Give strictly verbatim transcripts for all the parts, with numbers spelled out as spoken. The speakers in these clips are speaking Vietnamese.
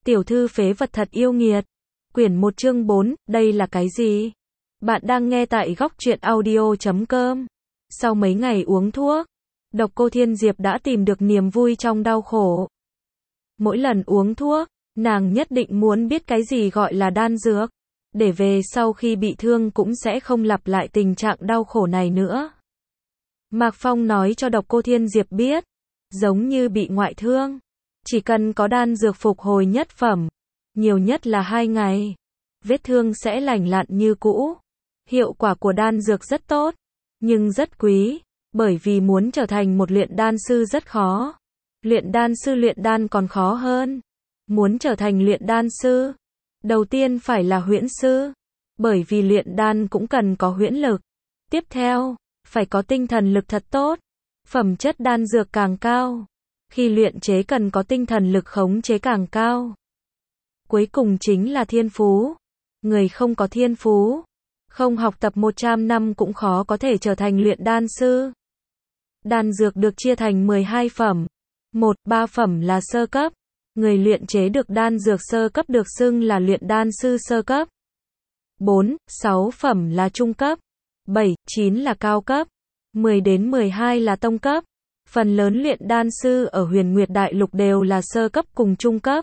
Tiểu thư phế vật thật yêu nghiệt. Quyển một chương bốn, đây là cái gì? Bạn đang nghe tại góc truyện audio chấm com. Sau mấy ngày uống thuốc, Độc Cô Thiên Diệp đã tìm được niềm vui trong đau khổ. Mỗi lần uống thuốc, nàng nhất định muốn biết cái gì gọi là đan dược, để về sau khi bị thương cũng sẽ không lặp lại tình trạng đau khổ này nữa. Mạc Phong nói cho Độc Cô Thiên Diệp biết, giống như bị ngoại thương, chỉ cần có đan dược phục hồi nhất phẩm, nhiều nhất là hai ngày, vết thương sẽ lành lặn như cũ. Hiệu quả của đan dược rất tốt, nhưng rất quý, bởi vì muốn trở thành một luyện đan sư rất khó. Luyện đan sư luyện đan còn khó hơn. Muốn trở thành luyện đan sư, đầu tiên phải là huyễn sư, bởi vì luyện đan cũng cần có huyễn lực. Tiếp theo, phải có tinh thần lực thật tốt, phẩm chất đan dược càng cao, khi luyện chế cần có tinh thần lực khống chế càng cao. Cuối cùng chính là thiên phú. Người không có thiên phú, không học tập một trăm năm cũng khó có thể trở thành luyện đan sư. Đan dược được chia thành mười hai phẩm. một, ba phẩm là sơ cấp. Người luyện chế được đan dược sơ cấp được xưng là luyện đan sư sơ cấp. bốn, sáu phẩm là trung cấp. bảy, chín là cao cấp. mười đến mười hai là tông cấp. Phần lớn luyện đan sư ở Huyền Nguyệt Đại Lục đều là sơ cấp cùng trung cấp.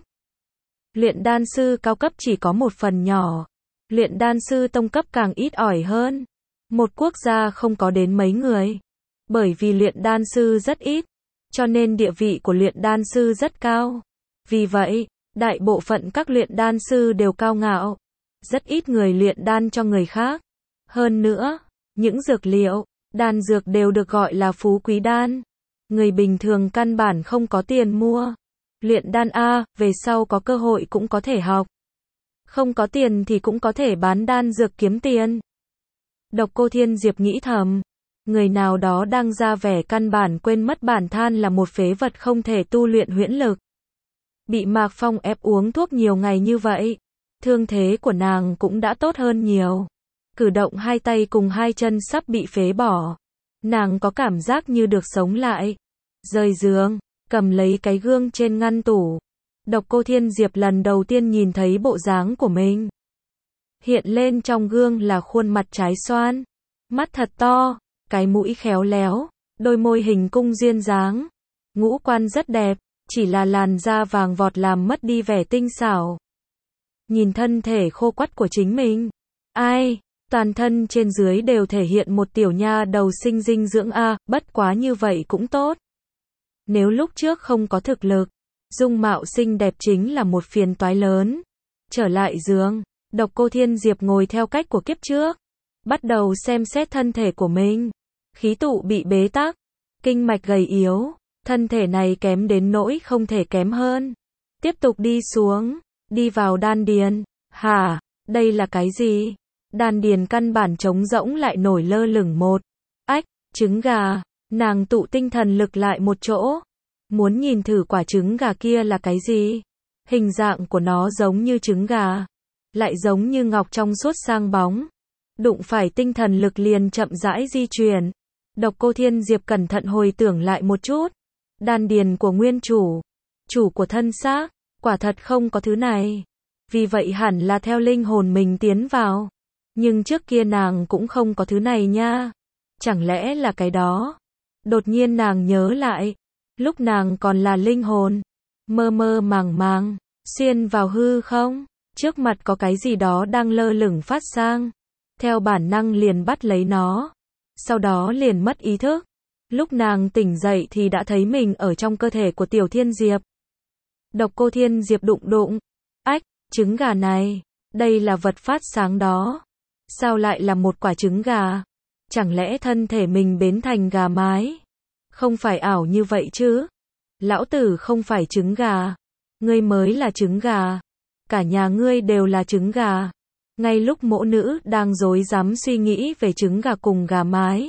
Luyện đan sư cao cấp chỉ có một phần nhỏ. Luyện đan sư tông cấp càng ít ỏi hơn. Một quốc gia không có đến mấy người. Bởi vì luyện đan sư rất ít, cho nên địa vị của luyện đan sư rất cao. Vì vậy, đại bộ phận các luyện đan sư đều cao ngạo. Rất ít người luyện đan cho người khác. Hơn nữa, những dược liệu, đan dược đều được gọi là phú quý đan. Người bình thường căn bản không có tiền mua. Luyện đan A, về sau có cơ hội cũng có thể học. Không có tiền thì cũng có thể bán đan dược kiếm tiền. Độc Cô Thiên Diệp nghĩ thầm, người nào đó đang ra vẻ căn bản quên mất bản thân là một phế vật không thể tu luyện huyễn lực. Bị Mạc Phong ép uống thuốc nhiều ngày như vậy, thương thế của nàng cũng đã tốt hơn nhiều. Cử động hai tay cùng hai chân sắp bị phế bỏ. Nàng có cảm giác như được sống lại. Rời giường, cầm lấy cái gương trên ngăn tủ. Độc Cô Thiên Diệp lần đầu tiên nhìn thấy bộ dáng của mình. Hiện lên trong gương là khuôn mặt trái xoan, mắt thật to, cái mũi khéo léo, đôi môi hình cung duyên dáng, ngũ quan rất đẹp, chỉ là làn da vàng vọt làm mất đi vẻ tinh xảo. Nhìn thân thể khô quắt của chính mình, ai, toàn thân trên dưới đều thể hiện một tiểu nha đầu sinh dinh dưỡng a, bất quá như vậy cũng tốt. Nếu lúc trước không có thực lực, dung mạo xinh đẹp chính là một phiền toái lớn. Trở lại giường, Độc Cô Thiên Diệp ngồi theo cách của kiếp trước, bắt đầu xem xét thân thể của mình. Khí tụ bị bế tắc, kinh mạch gầy yếu, thân thể này kém đến nỗi không thể kém hơn. Tiếp tục đi xuống, đi vào đan điền. Hả, đây là cái gì? Đan điền căn bản trống rỗng lại nổi lơ lửng một ách, trứng gà. Nàng tụ tinh thần lực lại một chỗ, muốn nhìn thử quả trứng gà kia là cái gì. Hình dạng của nó giống như trứng gà, lại giống như ngọc trong suốt sang bóng. Đụng phải tinh thần lực liền chậm rãi di chuyển. Độc Cô Thiên Diệp cẩn thận hồi tưởng lại một chút. Đan điền của nguyên chủ, chủ của thân xác, quả thật không có thứ này. Vì vậy hẳn là theo linh hồn mình tiến vào. Nhưng trước kia nàng cũng không có thứ này nha. Chẳng lẽ là cái đó? Đột nhiên nàng nhớ lại, lúc nàng còn là linh hồn, mơ mơ màng màng, xuyên vào hư không, trước mặt có cái gì đó đang lơ lửng phát sang. Theo bản năng liền bắt lấy nó, sau đó liền mất ý thức. Lúc nàng tỉnh dậy thì đã thấy mình ở trong cơ thể của Tiểu Thiên Diệp. Độc Cô Thiên Diệp đụng đụng, ách, trứng gà này, đây là vật phát sáng đó. Sao lại là một quả trứng gà? Chẳng lẽ thân thể mình biến thành gà mái? Không phải ảo như vậy chứ? Lão tử không phải trứng gà. Ngươi mới là trứng gà. Cả nhà ngươi đều là trứng gà. Ngay lúc mỗ nữ đang rối rắm suy nghĩ về trứng gà cùng gà mái,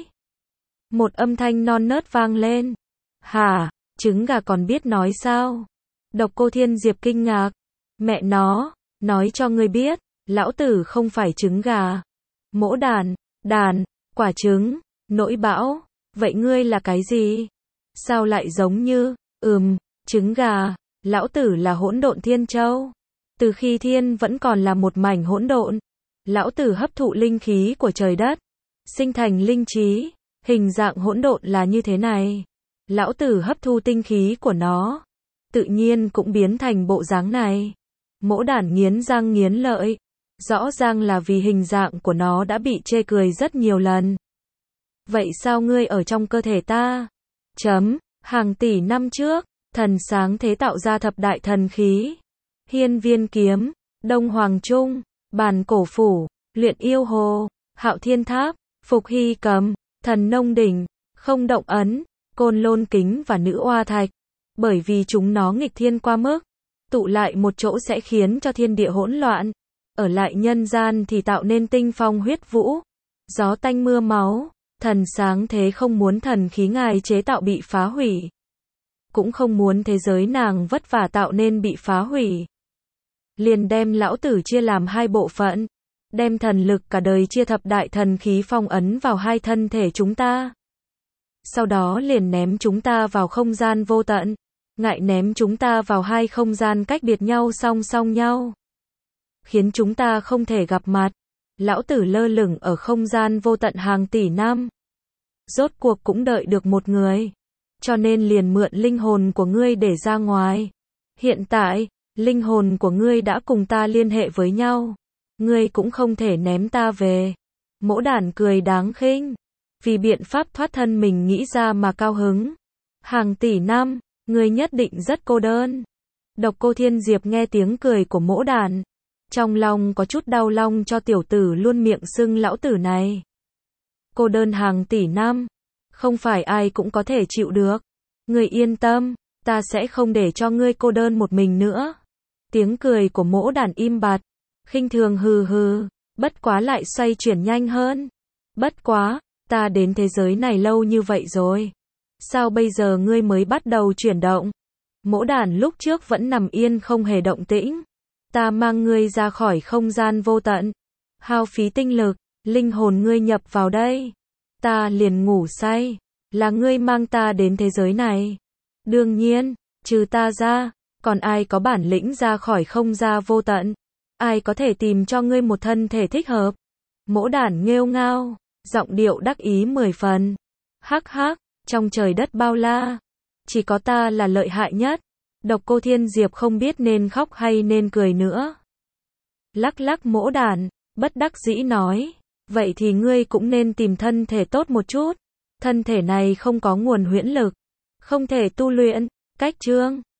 một âm thanh non nớt vang lên. Hả, trứng gà còn biết nói sao? Độc Cô Thiên Diệp kinh ngạc. Mẹ nó, nói cho ngươi biết, lão tử không phải trứng gà. Mỗ đàn, đàn, quả trứng, nỗi bão. Vậy ngươi là cái gì? Sao lại giống như, ừm, trứng gà, lão tử là Hỗn Độn Thiên Châu. Từ khi thiên vẫn còn là một mảnh hỗn độn, lão tử hấp thụ linh khí của trời đất, sinh thành linh trí, hình dạng hỗn độn là như thế này. Lão tử hấp thu tinh khí của nó, tự nhiên cũng biến thành bộ dáng này. Mỗ Đản nghiến răng nghiến lợi, rõ ràng là vì hình dạng của nó đã bị chê cười rất nhiều lần. Vậy sao ngươi ở trong cơ thể ta? Chấm, hàng tỷ năm trước, thần sáng thế tạo ra thập đại thần khí. Hiên viên kiếm, Đông Hoàng Trung, Bàn Cổ Phủ, Luyện Yêu Hồ, Hạo Thiên Tháp, Phục Hy Cầm, Thần Nông Đỉnh, Không Động Ấn, Côn Lôn Kính và Nữ Oa Thạch. Bởi vì chúng nó nghịch thiên qua mức, tụ lại một chỗ sẽ khiến cho thiên địa hỗn loạn. Ở lại nhân gian thì tạo nên tinh phong huyết vũ, gió tanh mưa máu. Thần sáng thế không muốn thần khí ngài chế tạo bị phá hủy, cũng không muốn thế giới nàng vất vả tạo nên bị phá hủy. Liền đem lão tử chia làm hai bộ phận, đem thần lực cả đời chia thập đại thần khí phong ấn vào hai thân thể chúng ta. Sau đó liền ném chúng ta vào không gian vô tận, ngại ném chúng ta vào hai không gian cách biệt nhau song song nhau, khiến chúng ta không thể gặp mặt. Lão tử lơ lửng ở không gian vô tận hàng tỷ năm, rốt cuộc cũng đợi được một người, cho nên liền mượn linh hồn của ngươi để ra ngoài. Hiện tại, linh hồn của ngươi đã cùng ta liên hệ với nhau, ngươi cũng không thể ném ta về. Mỗ Đản cười đáng khinh, vì biện pháp thoát thân mình nghĩ ra mà cao hứng. Hàng tỷ năm, ngươi nhất định rất cô đơn. Độc Cô Thiên Diệp nghe tiếng cười của Mỗ Đản, trong lòng có chút đau lòng cho tiểu tử luôn miệng xưng lão tử này. Cô đơn hàng tỷ năm, không phải ai cũng có thể chịu được. Ngươi yên tâm, ta sẽ không để cho ngươi cô đơn một mình nữa. Tiếng cười của Mỗ Đản im bặt, khinh thường hừ hừ, bất quá lại xoay chuyển nhanh hơn. Bất quá, ta đến thế giới này lâu như vậy rồi, sao bây giờ ngươi mới bắt đầu chuyển động? Mỗ Đản lúc trước vẫn nằm yên không hề động tĩnh. Ta mang ngươi ra khỏi không gian vô tận, hao phí tinh lực, linh hồn ngươi nhập vào đây, ta liền ngủ say, là ngươi mang ta đến thế giới này. Đương nhiên, trừ ta ra, còn ai có bản lĩnh ra khỏi không gian vô tận? Ai có thể tìm cho ngươi một thân thể thích hợp? Mỗ Đản nghêu ngao, giọng điệu đắc ý mười phần. Hắc hắc, trong trời đất bao la, chỉ có ta là lợi hại nhất. Độc Cô Thiên Diệp không biết nên khóc hay nên cười nữa. Lắc lắc Mỗ Đản, bất đắc dĩ nói, vậy thì ngươi cũng nên tìm thân thể tốt một chút. Thân thể này không có nguồn huyễn lực, không thể tu luyện. Cách chương